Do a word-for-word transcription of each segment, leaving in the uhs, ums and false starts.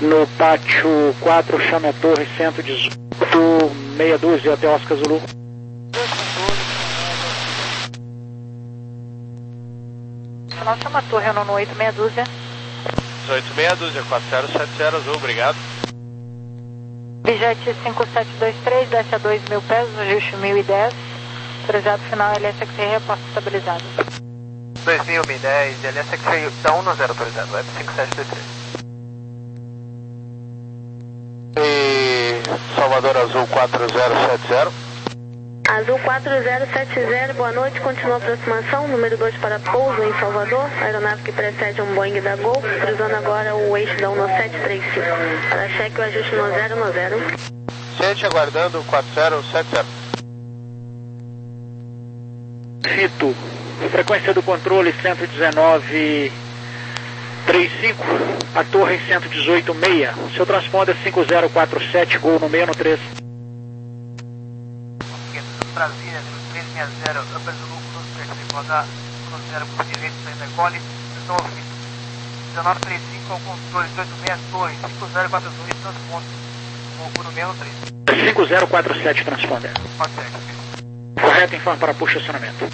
No pátio quatro, chame a torre cento e dezoito, meia dúzia até Oscar Zulu. Final chama a torre, nono oito, meia dúzia. dezoito, meia dúzia, quatro zero sete zero, Azul, obrigado. Bijet cinco sete dois três, desce a dois mil pés, ajuste mil e dez. Projeto final L S X R, reporte estabilizado. dois mil, mil e dez, L S X R, dá um no zero autorizado, web cinco sete dois três. E Salvador Azul quatro zero sete zero. Azul quatro zero sete zero, boa noite, continua a aproximação, número dois para pouso em Salvador, aeronave que precede um Boeing da Gol, cruzando agora o eixo da um no sete três cinco, para cheque o ajuste no zero no zero. Gente aguardando quatro zero sete zero. Fito, frequência do controle cento e dezenove trinta e cinco, a torre cento e dezoito meia, seu transponder cinco zero quatro sete, gol no meio no três. Brasília, três seis zero, Upper Zulu, Cruz rodar, Cruz zero por direito, saindo decole, pressão ao fim. dezenove trinta e cinco ao controle, dezoito meia torre, cinco zero quatro dois, transponder, no meio no três. cinco zero quatro sete, transponder. Correto, informe para push acionamento.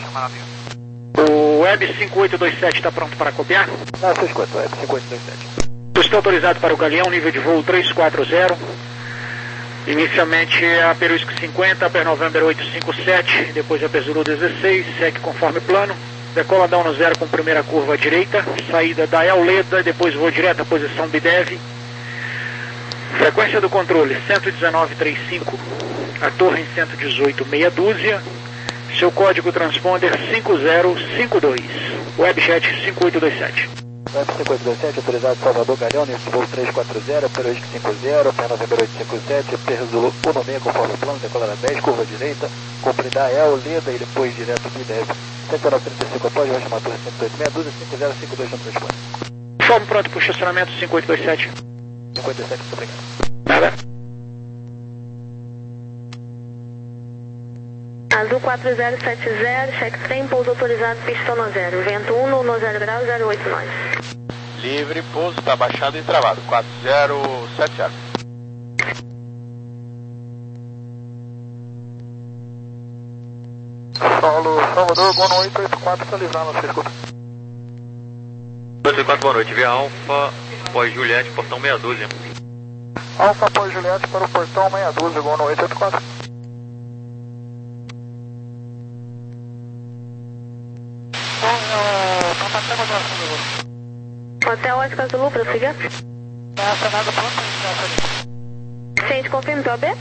O Web cinco oito dois sete está pronto para copiar? Não, você escuta, Web cinco oito dois sete. Estou autorizado para o Galeão, nível de voo três quatro zero. Inicialmente a Peruísco cinquenta, Per November oito cinco sete, depois a Zulu dezesseis, segue conforme plano. Decola down no zero com primeira curva à direita, saída da Euleda, depois voo direto à posição Bidev. Frequência do controle cento e dezenove trinta e cinco, a torre em cento e dezoito meia dúzia, seu código transponder cinco zero cinco dois, Webjet cinco oito dois sete. Web cinco oito dois sete, autorizado Salvador Galeão, nível de voo três quatro zero, Peruísco cinco zero, Per November oito cinco sete, Per Zulu um no meio conforme plano, decola na dez, curva direita, cumprirá Euleda e depois direto Bidev. cento e nove trinta e cinco após, vai chamar a torre cento e dezoito meia dúzia, cinco zero cinco dois no transponder. Informe pronto para o estacionamento cinco oito dois sete. cinco oito dois sete, muito obrigado. Nada. Azul quatro zero sete zero, cheque trem, pouso autorizado, pista no zero, vento um no zero grau, zero oito nove. Livre, pouso, está baixado e travado, quatro zero sete zero. Solo Salvador, boa noite, oito quatro, está livrando, você escuta. oito quatro, boa noite, via Alfa, pós Juliette, portão meia dúzia. Alfa pós Juliette para o portão meia dúzia, boa noite, oito quatro. Hotel Oscar Zulu, prossiga. Nessa nada pronto, Ciente, confirme para o B?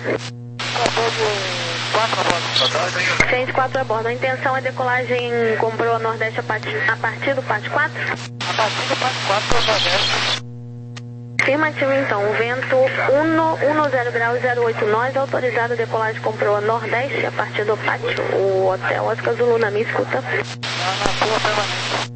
Ciente quatro a bordo. A intenção é decolagem com proa nordeste a partir, a partir do Pátio quatro? A partir do Pátio quatro, para o nordeste. Afirmativo, então. O vento um no zero grau, zero oito nove, autorizado a decolagem com proa nordeste a partir do Pátio. O Hotel Oscar Zulu na minha escuta. Na rua permanente.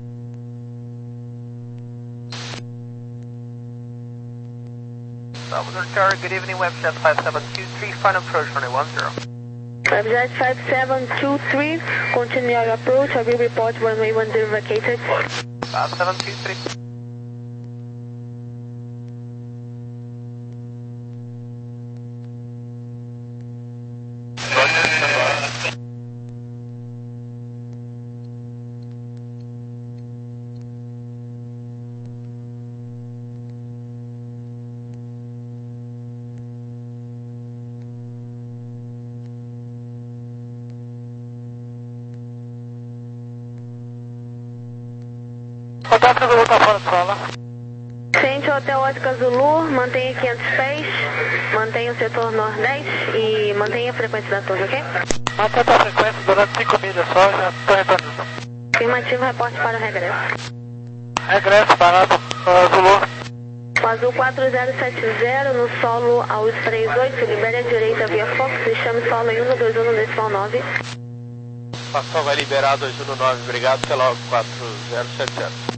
Salvador Tower, good evening, Webjet five seven two three, final approach runway one zero. Webjet five seven two three, continue your approach, I will report runway one zero vacated. five seven two three. Hotel Oscar Zulu está fora de sala. Ciente, Hotel Oscar Zulu, mantenha quinhentos pés, mantenha o setor nordeste e mantenha a frequência da torre, ok? Mantém a frequência durante cinco milhas só, já estou retornando. Afirmativo, reporte para o regresso. Regresso, parado, uh, Zulu. O Azul quatro zero sete zero no solo aos três oito, libere a direita via Fox e chame solo em um dois um no decimal nove. Passou, vai liberar dois um nove, obrigado, até logo, quatro zero sete zero.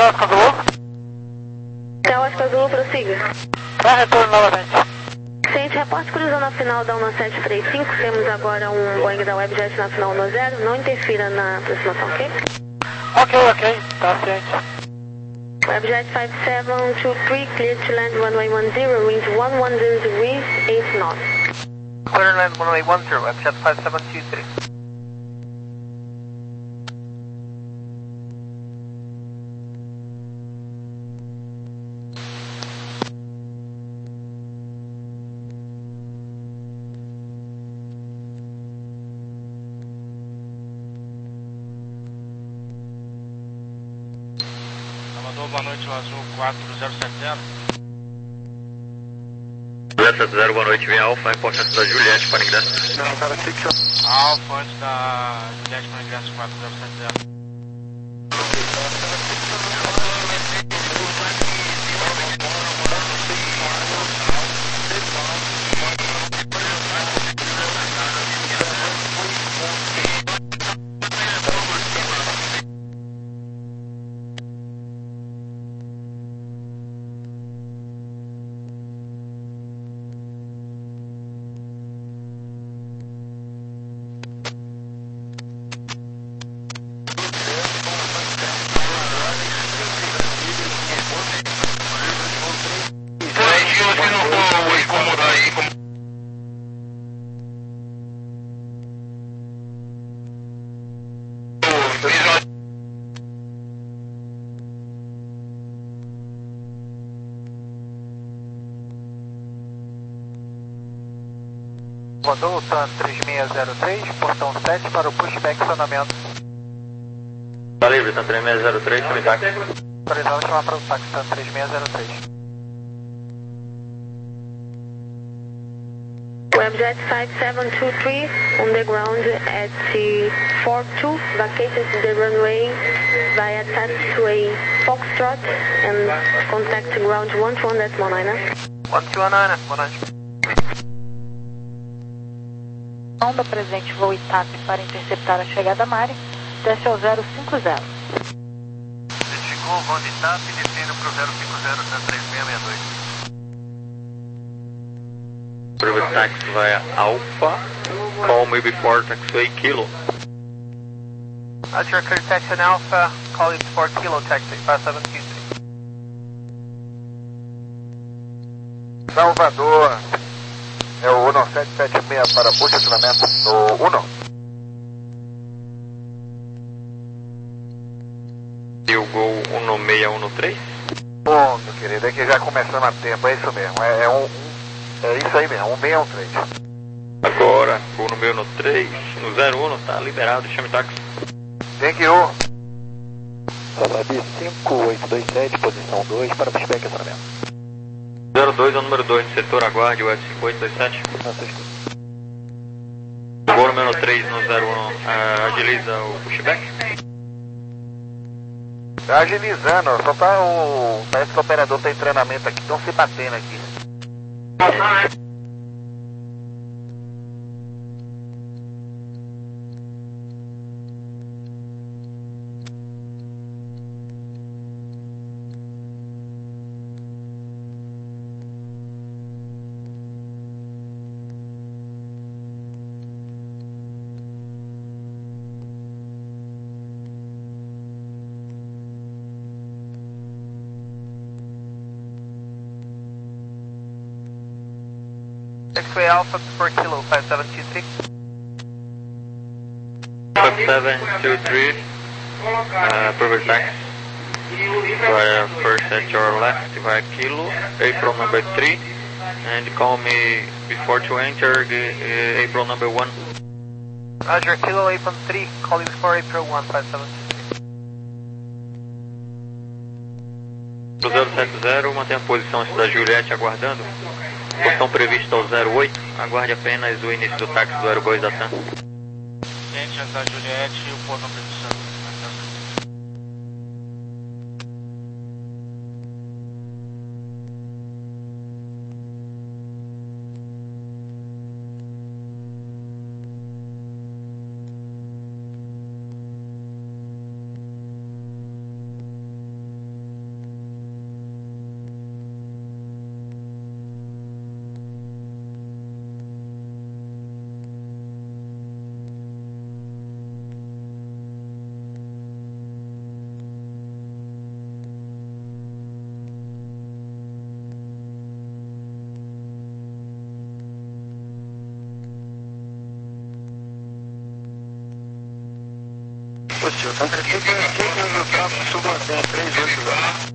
Hotel Oscar Zulu. Hotel Oscar Zulu, prossiga. Para retorno novamente. Ciente, reporte cruzando a final da um sete três cinco. Temos agora um Boeing da Webjet na final um zero. Não interfira na aproximação, ok? Ok, ok. Tá ciente. Webjet five seven two three, clear to land runway one zero, wind one one zero degrees, eight knots. Clear to land runway one zero, Webjet five seven two three. Boa noite, o Azul quatro zero sete zero. zero sete zero, boa noite, vem Alfa, importância da Juliette para ingresso. Não, cara, fixa. Alfa antes da Juliette para ingresso quatro zero sete zero. Rodou TAN três seis zero três, portão sete para o pushback acionamento. Tá livre, TAN três seis zero três, chame táxi. Autorizado chamar para o táxi, TAN três seis zero três. Webjet five seven two three, on the ground at four two, vacated the runway via taxiway Foxtrot and contact ground one two one, that's one nine. one two one nine, one nine. Onda presente voo I T A P para interceptar a chegada a Mari, desce ao zero cinco zero. Chegou o voo de I T A P, descendo para o zero cinco zero, três seis seis dois. Private taxi via Alpha, call me before taxiway Kilo. Roger, clear taxi in Alpha, call you before Kilo taxi, five seven two three. Salvador, é o um sete sete seis para posicionamento no um. E o Gol um seis um três? Bom, meu querido, é que já começamos a tempo, é isso mesmo, é, é, um, é isso aí mesmo, um seis um três. Agora, Gol um seis um três, no zero um, tá liberado, chame táxi. Thank you. Sabi cinco oito dois sete, posição dois para pushback acionamento. zero dois é o número dois do setor, aguarde o F cinco oito dois sete. O Gol número três no zero um, uh, agiliza o pushback. Tá agilizando, só tá o... parece que o operador tá em treinamento aqui, estão se batendo aqui. Taxiway Alpha before Kilo, five seven two three. five seven two three, uh, private taxi via first at your left via Kilo, April number three, and call me before to enter the uh, April number one. Roger, Kilo April three, call you before April one, five seven two three. zero sete zero, mantenha a posição antes da Juliette aguardando. Portão previsto ao zero oito, aguarde apenas o início do táxi do aerodois da TAM. Gente, antes da Juliette e o portão previsto. Positivo, tá? Aqui no campo Subanté três oito zero.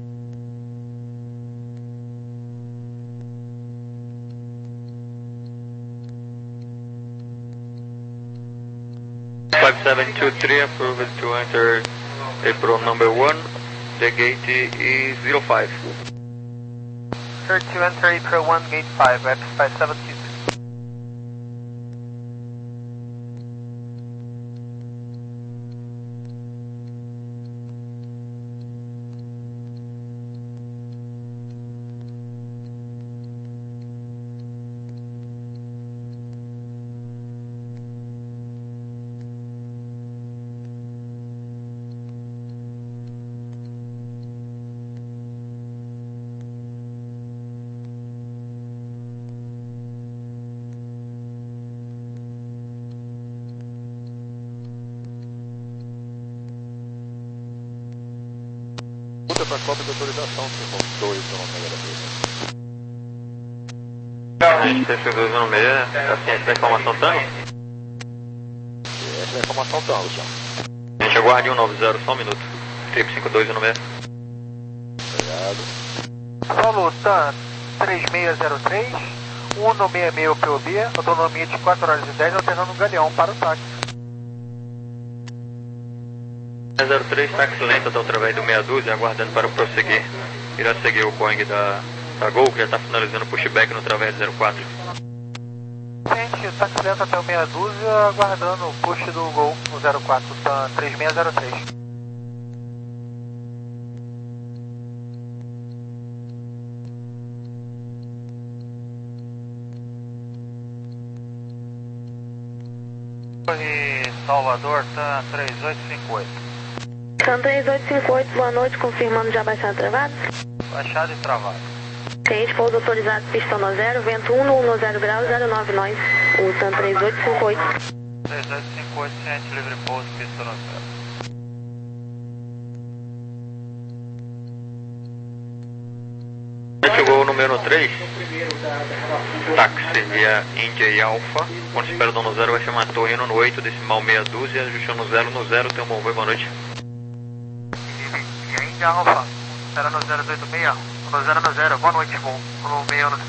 five seven two three approved to enter April number one. The gate is zero five. Clear to enter April one, gate five, X five seven two three. Para cópia de autorização, irmão. dois no número Gente, T C dois no meio, a ciência da informação Tango? Ciência da informação Tango, já. Gente, aguarde um nove zero, só um minuto. Trip cinco dois no meio. Obrigado. Solo TAN três seis zero três, um no seis seis P O B, autonomia de quatro horas e dez, alternando um galeão para o táxi. zero três, táxi lento até através do meia dúzia, aguardando para prosseguir. Irá seguir o Boeing da, da Gol, que já está finalizando o pushback no través zero quatro. Gente, táxi lento até o meia dúzia, aguardando o push do Gol, no zero quatro, TAN três seis zero três. Torre Salvador, TAN três oito cinco oito. TAN três oito cinco oito, boa noite, confirmando já baixado e travado. Baixado e travado. Cliente, pouso autorizado, pista no zero, vento um no zero grau, zero nove nós. O TAN três oito cinco oito. três oito cinco oito, ciente, livre pouso, pista no zero. Chegou o número três, táxi via Índia e Alfa. Quando espera do no zero, vai chamar Torino no oito, decimal meia dúzia, ajustando no zero, no zero, tem um bom voo, boa noite. E Índia Alfa, espera no zero oito seis, no zero no zero, boa noite, bom, no meio no...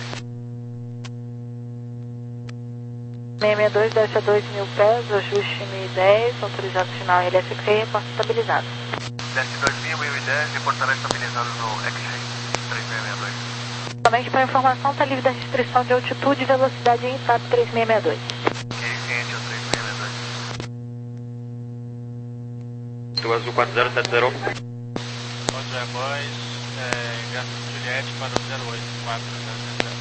seis seis dois, desce a dois mil pés, ajuste mil e dez, autorizado final L S X, reporte estabilizado. Desce dois mil, mil e dez, reportará estabilizado no X-Ray três seis seis dois. Somente para informação, está livre da restrição de altitude e velocidade em TAP três seis seis dois. Ok, ciente, o três seis seis dois. Do Azul quatro zero sete zero. Roger Boys, é, ingresso de Juliette para o zero oito quatro zero sete zero.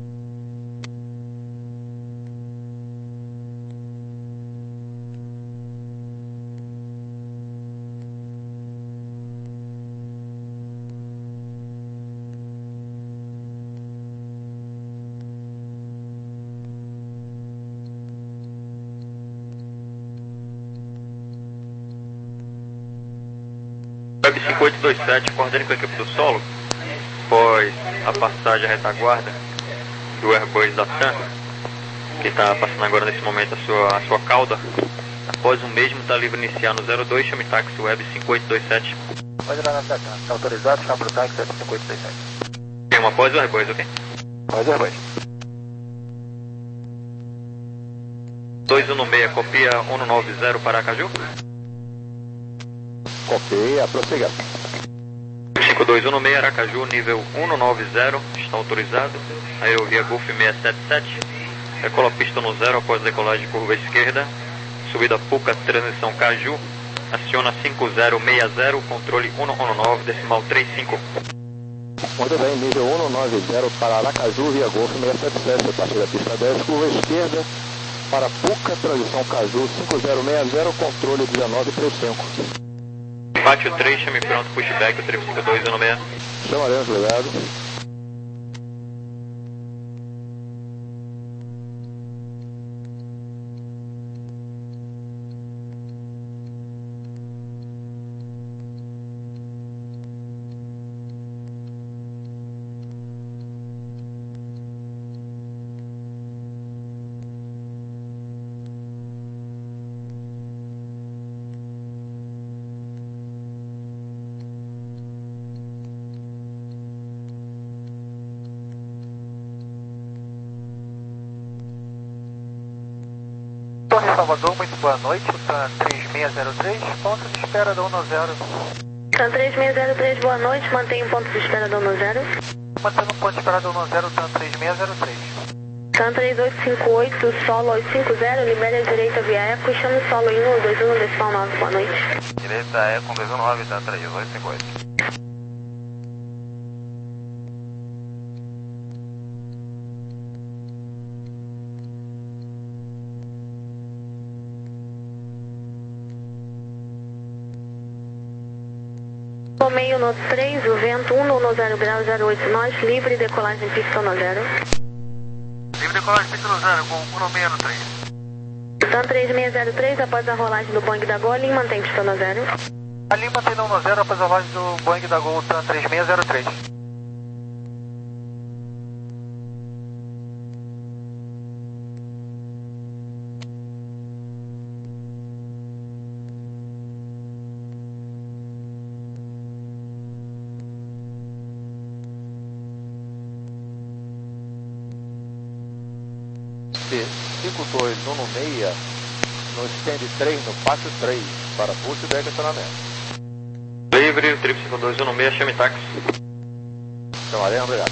Web cinco oito dois sete, coordene com a equipe do solo, após a passagem à retaguarda do Airbus da TAM, que está passando agora nesse momento a sua, a sua cauda. Após o mesmo, está livre iniciar no zero dois, chame táxi Web cinco oito dois sete. Pode ir lá na TAM, está autorizado, chama para o táxi Web cinco oito dois sete. Tem uma após o Airbus, ok? Pode ir, Airbus. dois um seis, copia um nove zero para Aracaju. Copia, prossiga. cinco dois um seis, Aracaju, nível um nove zero, está autorizado. Aerovia Golf seis sete sete, recola a pista no zero após decolagem de curva esquerda. Subida Puca, transição Caju, aciona cinco zero seis zero, controle um nove, decimal três cinco. Muito bem, nível um nove zero para Aracaju, via Golf seis sete sete, a partir da pista dez, curva esquerda, para Puca, transição Caju, cinco zero seis zero, controle dezenove três cinco. Pátio três, chame pronto, pushback, o trip cinco dois um seis. Chamaremos, obrigado. Salvador, muito boa noite, o TAM três seis zero três, ponto de espera da um zero. TAM três seis zero três, boa noite, mantém o ponto de espera da um zero. Mantendo o ponto de espera da um zero, TAM três seis zero três. TAM três oito cinco oito, solo oito cinco zero, libere a direita via eco, chame solo em um dois um, decimal nove, boa noite. Direita é com dois um nove, TAM três oito cinco oito. Meio no três, o vento um no zero grau zero oito nós, livre decolagem pista no zero. Livre decolagem pista no zero, com um seis no três. TAM três seis zero três, após a rolagem do Boeing da Gol, Lima mantém pista no zero. A Lima mantém no zero após a rolagem do Boeing da Gol, TAM três seis zero três. cinco dois um seis no stand três, no pátio três, para pulso e back acionamento. Livre, trip cinco dois um seis, chame táxi. Chamarei, obrigado.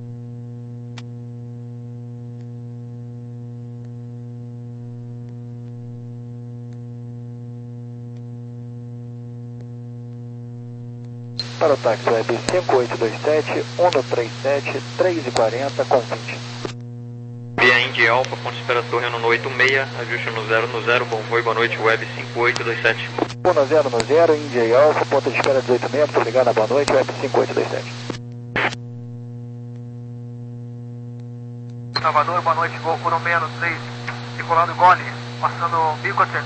Para o táxi web cinco oito dois sete, um três sete, três quarenta com vinte. Via Indy Alpha, ponto de espera torre no oito seis, ajuste no zero no zero, bom voo, boa noite, web cinco oito dois sete. um zero no zero, Indy Alpha, ponto de espera dezoito seis, muito obrigado, boa noite, web cinco oito dois sete. Salvador, boa noite, Gol por um seis no três, circulando Gole, passando bico até.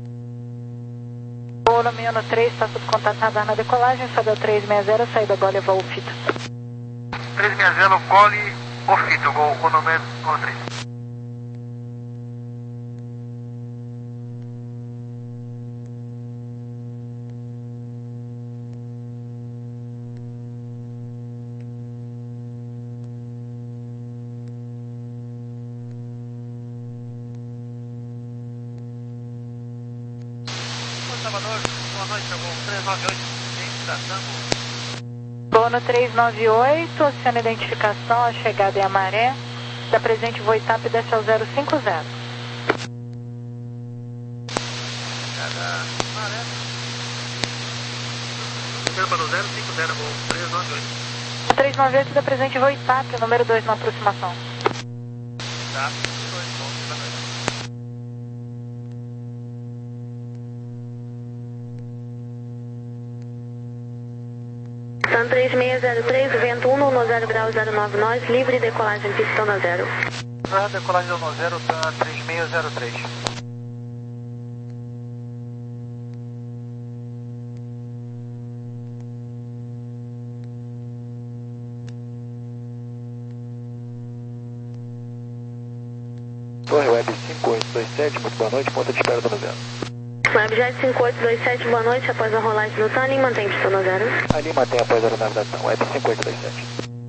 Gol no meio no três, está sob contato radar na decolagem, sobe três seis zero, saída Gole, voo fita. três seis zero, Gole, ofita, Gol por um seis no três. Salvador, boa noite, Gol três nove oito, estação. Gol no três nove oito, oceano identificação, a chegada em Amaré, da presente voo TAP desce ao zero cinco zero. Chegada Amaré. Chegando para o zero cinco zero, Gol três nove oito. três nove oito, da presente voo TAP, número dois na aproximação. Tá, dois, bom, boa noite. TAM três seis zero três, vento um no zero grau zero nove nós, livre decolagem pista no zero. Decolagem no zero, TAM três seis zero três. Torre web cinco oito dois sete, muito boa noite, ponto de espera do zero. Webjet cinco oito dois sete, boa noite, após a rolagem do TAM, Lima mantém pista no zero. Ali mantém após a aeronave da TAM, web cinco oito dois sete.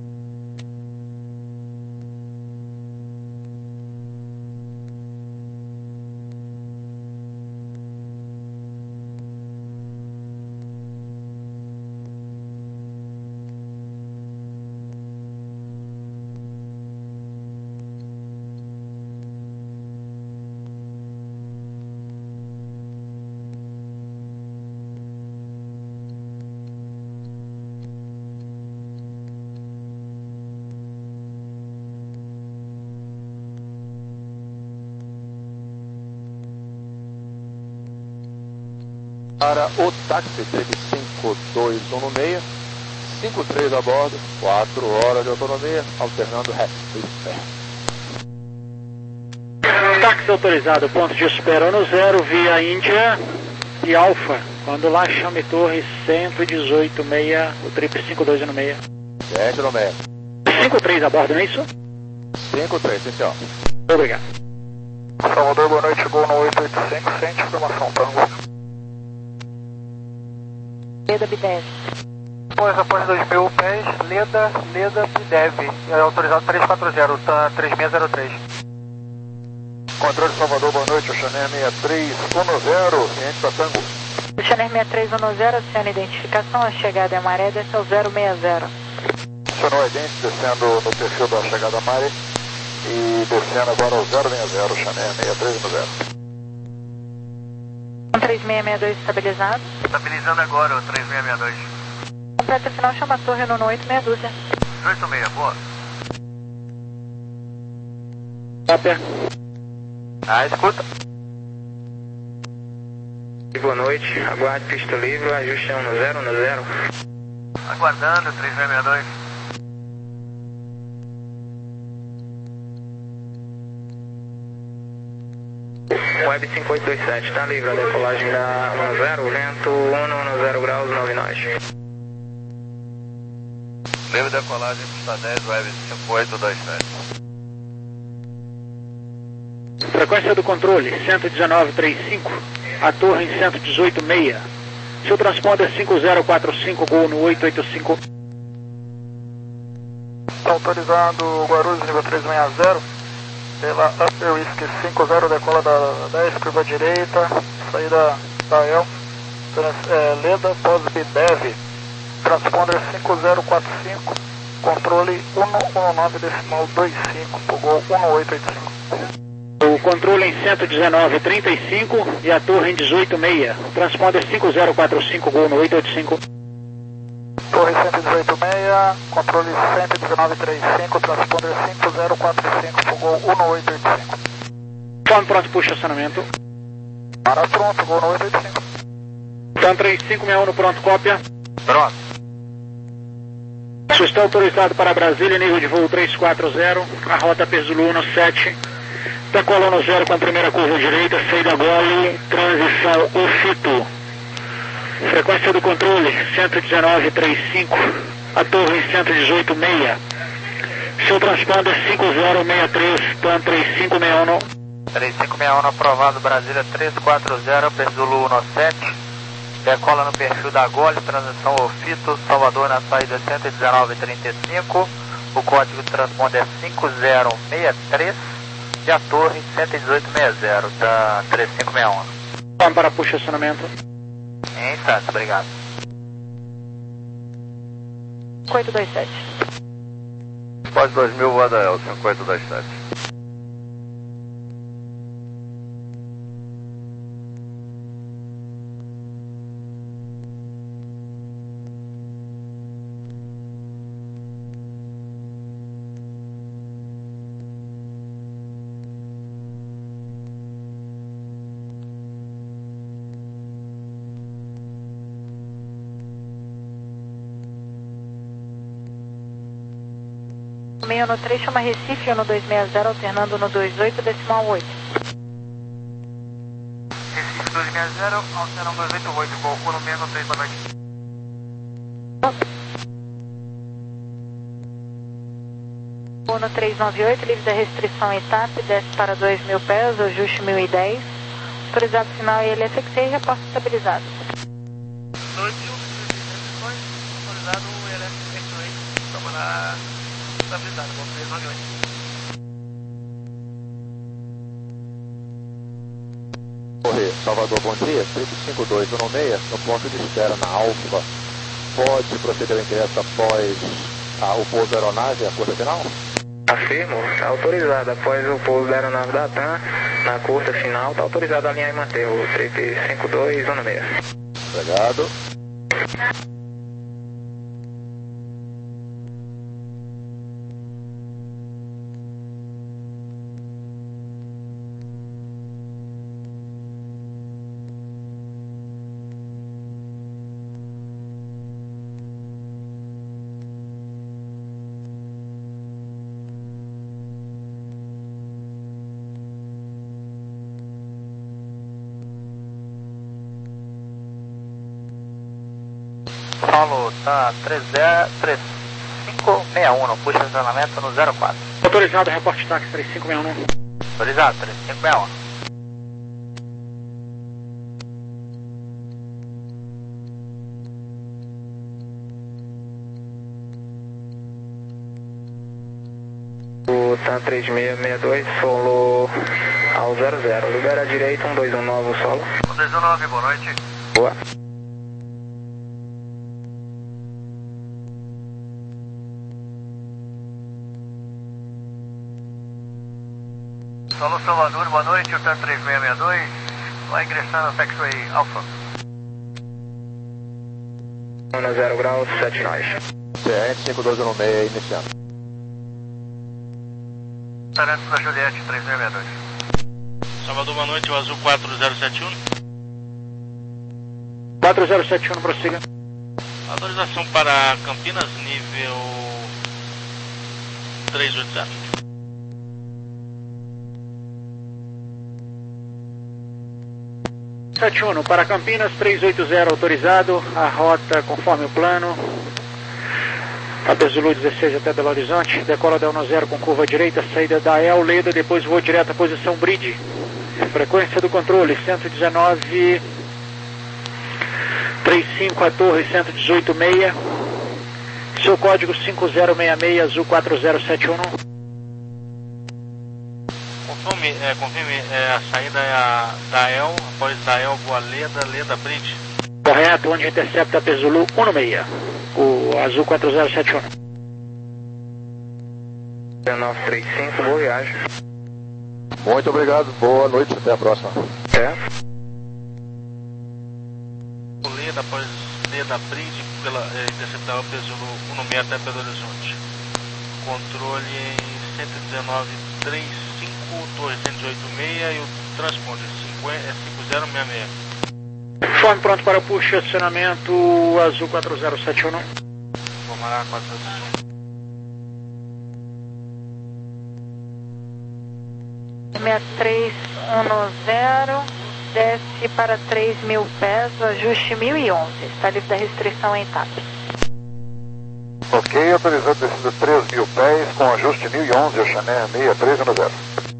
Para o táxi trip cinco dois um seis, cinco três a bordo, quatro horas de autonomia, alternando ré e pé. Táxi autorizado, ponto de espera no zero, via Índia e Alfa. Quando lá, chame torre cento e dezoito seis, o trip cinco dois um seis. sete no meio. cinco três a bordo, não é isso? cinco três, sim senhor. Obrigado. Salvador, boa noite, Gol no oito oito cinco, sente informação, Tango. Leda Bidev. Após, após dois mil pés, Leda, Leda Bidev, é autorizado três quatro zero, TAM três seis zero três. Controle Salvador, boa noite, Oceaner seis três um zero, ciente para Tango. Oceaner seis três um zero, oceano identificação, a chegada é maré, desce ao zero seis zero. Acionou a Idente, descendo no perfil da chegada maré e descendo agora ao zero seis zero, Oceaner seis três um zero. três seis seis dois estabilizado. Estabilizando agora o três seis seis dois. Completa final, chama a torre no oito meia dúzia. oito seis, boa. Cópia. Ah, escuta. Boa noite, aguarde pista livre, ajuste um no zero no zero. Aguardando, três seis seis dois. Web cinco oito dois sete, está livre a decolagem da um zero, vento um zero graus, nove nós. Livre decolagem, pista dez, Web cinco oito dois sete. Frequência do controle, cento e dezenove vírgula trinta e cinco, a torre em cento e dezoito vírgula seis. Seu transponder cinco zero quatro cinco, Gol no oito oito cinco. Autorizado Guarulhos, nível três seis zero, pela Upper Whisky cinco zero, decola da dez, curva direita, saída da El, trans, é, Leda, pós-Bidev, transponder cinco zero quatro cinco, controle cento e dezenove decimal vinte e cinco, pro Gol um oito oito cinco. O controle em cento e dezenove vírgula trinta e cinco e a torre em dezoito vírgula seis. Transponder cinco zero quatro cinco, Gol no oito oito cinco. Torre cento e dezoito vírgula seis, controle cento e dezenove vírgula trinta e cinco, transponder cinco zero quatro cinco, pro Gol um oito oito cinco. Tom pronto para o estacionamento. Para pronto, Gol no oito oito cinco. Tom três cinco seis um no pronto, cópia. Pronto. Você está autorizado para Brasília, nível de voo três quatro zero, a rota Perzulu um sete. Decola no zero com a primeira curva direita, saída gole, transição Ofito. Frequência do controle, cento e dezenove vírgula trinta e cinco, a torre em cento e dezoito vírgula seis. Seu transponder cinco zero seis três, Tom três cinco seis um. três cinco seis um aprovado, Brasília três quatro zero, Perzulu um sete. Decola no perfil da Gole, transição Ofito, Salvador na saída cento e dezenove vírgula trinta e cinco. O código de transponder é cinco zero seis três. E a torre cento e dezoito vírgula sessenta da três cinco seis um. Vamos para o estacionamento. Em instante, obrigado. cinco oito dois sete. Pode dois mil, voa da El, cinco oito dois sete. meio no três, chama Recife, no dois seis zero, alternando no dois oito decimal oito. Recife dois seis zero, alternando dois oito oito, Gol um seis no três, boa noite. Gol no três nove oito, livre da restrição E T A P, desce para dois mil pés, ajuste mil e dez. Autorizado final I L S X E e reposta estabilizado. dois mil, restrições, autorizado I L S X E, estamos na estabilizado, Gol três nove oito. Correio, Salvador, bom dia, três cinco dois um seis, no ponto de espera na Alfa. Pode proceder ao ingresso após a, o pouso da aeronave, a curta final? Afirmo, está autorizado após o pouso da aeronave da TAM, na curta final, está autorizado a alinhar e manter o três cinco dois um seis. Obrigado. Paulo, tá três cinco seis um, no puxa estacionamento no zero quatro. Autorizado, reporte táxi três cinco seis um. Autorizado, três cinco seis um. O TAM três seis seis dois, solo Ao zero zero, libera a direita, um dois um nove, o solo. um dois um nove, boa noite. Boa. Solo Salvador, boa noite, o T três seis seis dois, vai ingressando no taxiway Alfa. um zero graus, sete nós. T N cinco dois um seis, iniciando. Taranto da Juliette, três seis seis dois. Salvador, boa noite, o Azul quatro zero sete um. quatro zero sete um, prossiga. Autorização para Campinas, nível três oito zero. sete um, para Campinas, três oito zero, autorizado, a rota conforme o plano. Cabo Zulu dezesseis até Belo Horizonte, decola da um zero com curva direita, saída da El Leda, depois voo direto à posição Bridge. Frequência do controle, cento e dezenove, trinta e cinco a torre, cento e dezoito seis. Seu código cinco zero seis seis, Azul quatro zero sete um. Confirme, é, confirme é, a saída é a da El, após da El, voa Leda, Leda Bridge. Correto, onde intercepta P Zulu um seis, o Azul quatro zero sete um. nove três cinco, boa viagem. Muito obrigado, boa noite, até a próxima. É. Leda, após Leda Bridge, pela, é, interceptar o P Zulu um seis até Belo Horizonte. Controle em cento e dezenove, trinta e cinco, torre cento e dezoito seis e o transponder cinco zero seis seis. Conforme pronto para o push, acionamento Azul quatro zero sete um. Vou marcar quatro zero sete um. seis três um zero, desce para três mil pés, o ajuste mil e onze, está livre da restrição em T A P. Ok, autorizando descida três mil pés com ajuste mil e onze, o Chané seis três um zero.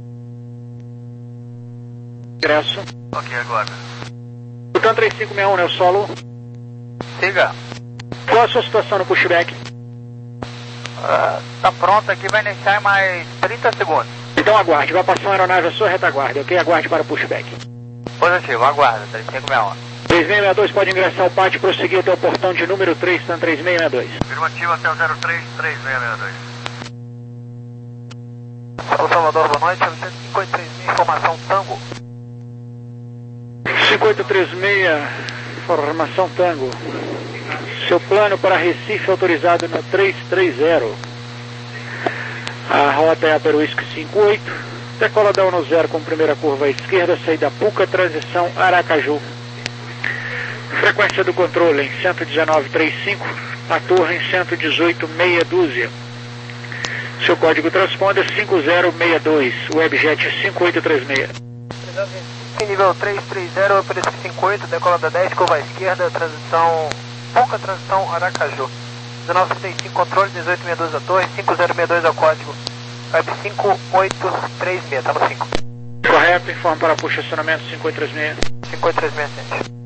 Ingresso. Ok, agora. Butão três cinco seis um, né, o solo. Siga. Qual a sua situação no pushback? Uh, tá pronto aqui, vai iniciar em mais trinta segundos. Então aguarde, vai passar uma aeronave à sua retaguarda, ok? Aguarde para o pushback. Positivo, aguarda, três cinco seis um. três seis seis dois pode ingressar ao pátio e prosseguir até o portão de número três, TAM três seis seis dois. Afirmativo até o zero três, três seis seis dois. Solo Salvador, boa noite, novecentos e cinquenta e três mil, informação Tango. cinco oito três seis, formação Tango. Seu plano para Recife autorizado no três três zero. A rota é a Peruísque cinco oito. Decola da um zero com primeira curva à esquerda, saída Puca, transição Aracaju. Frequência do controle em cento e dezenove, trinta e cinco, a torre em cento e dezoito, meia dúzia. Seu código transponder cinco zero seis dois, Webjet cinco oito três seis. Nível três três zero, Peruísque cinco oito, decola da dez, curva à esquerda, transição Puca, transição Aracaju. dezenove trinta e cinco, controle, dezoito sessenta e dois a torre, cinco zero seis dois ao código. Web cinco oito três seis, tá no cinco. Correto, informa para push acionamento cinco oito três seis. cinco oito três seis, gente.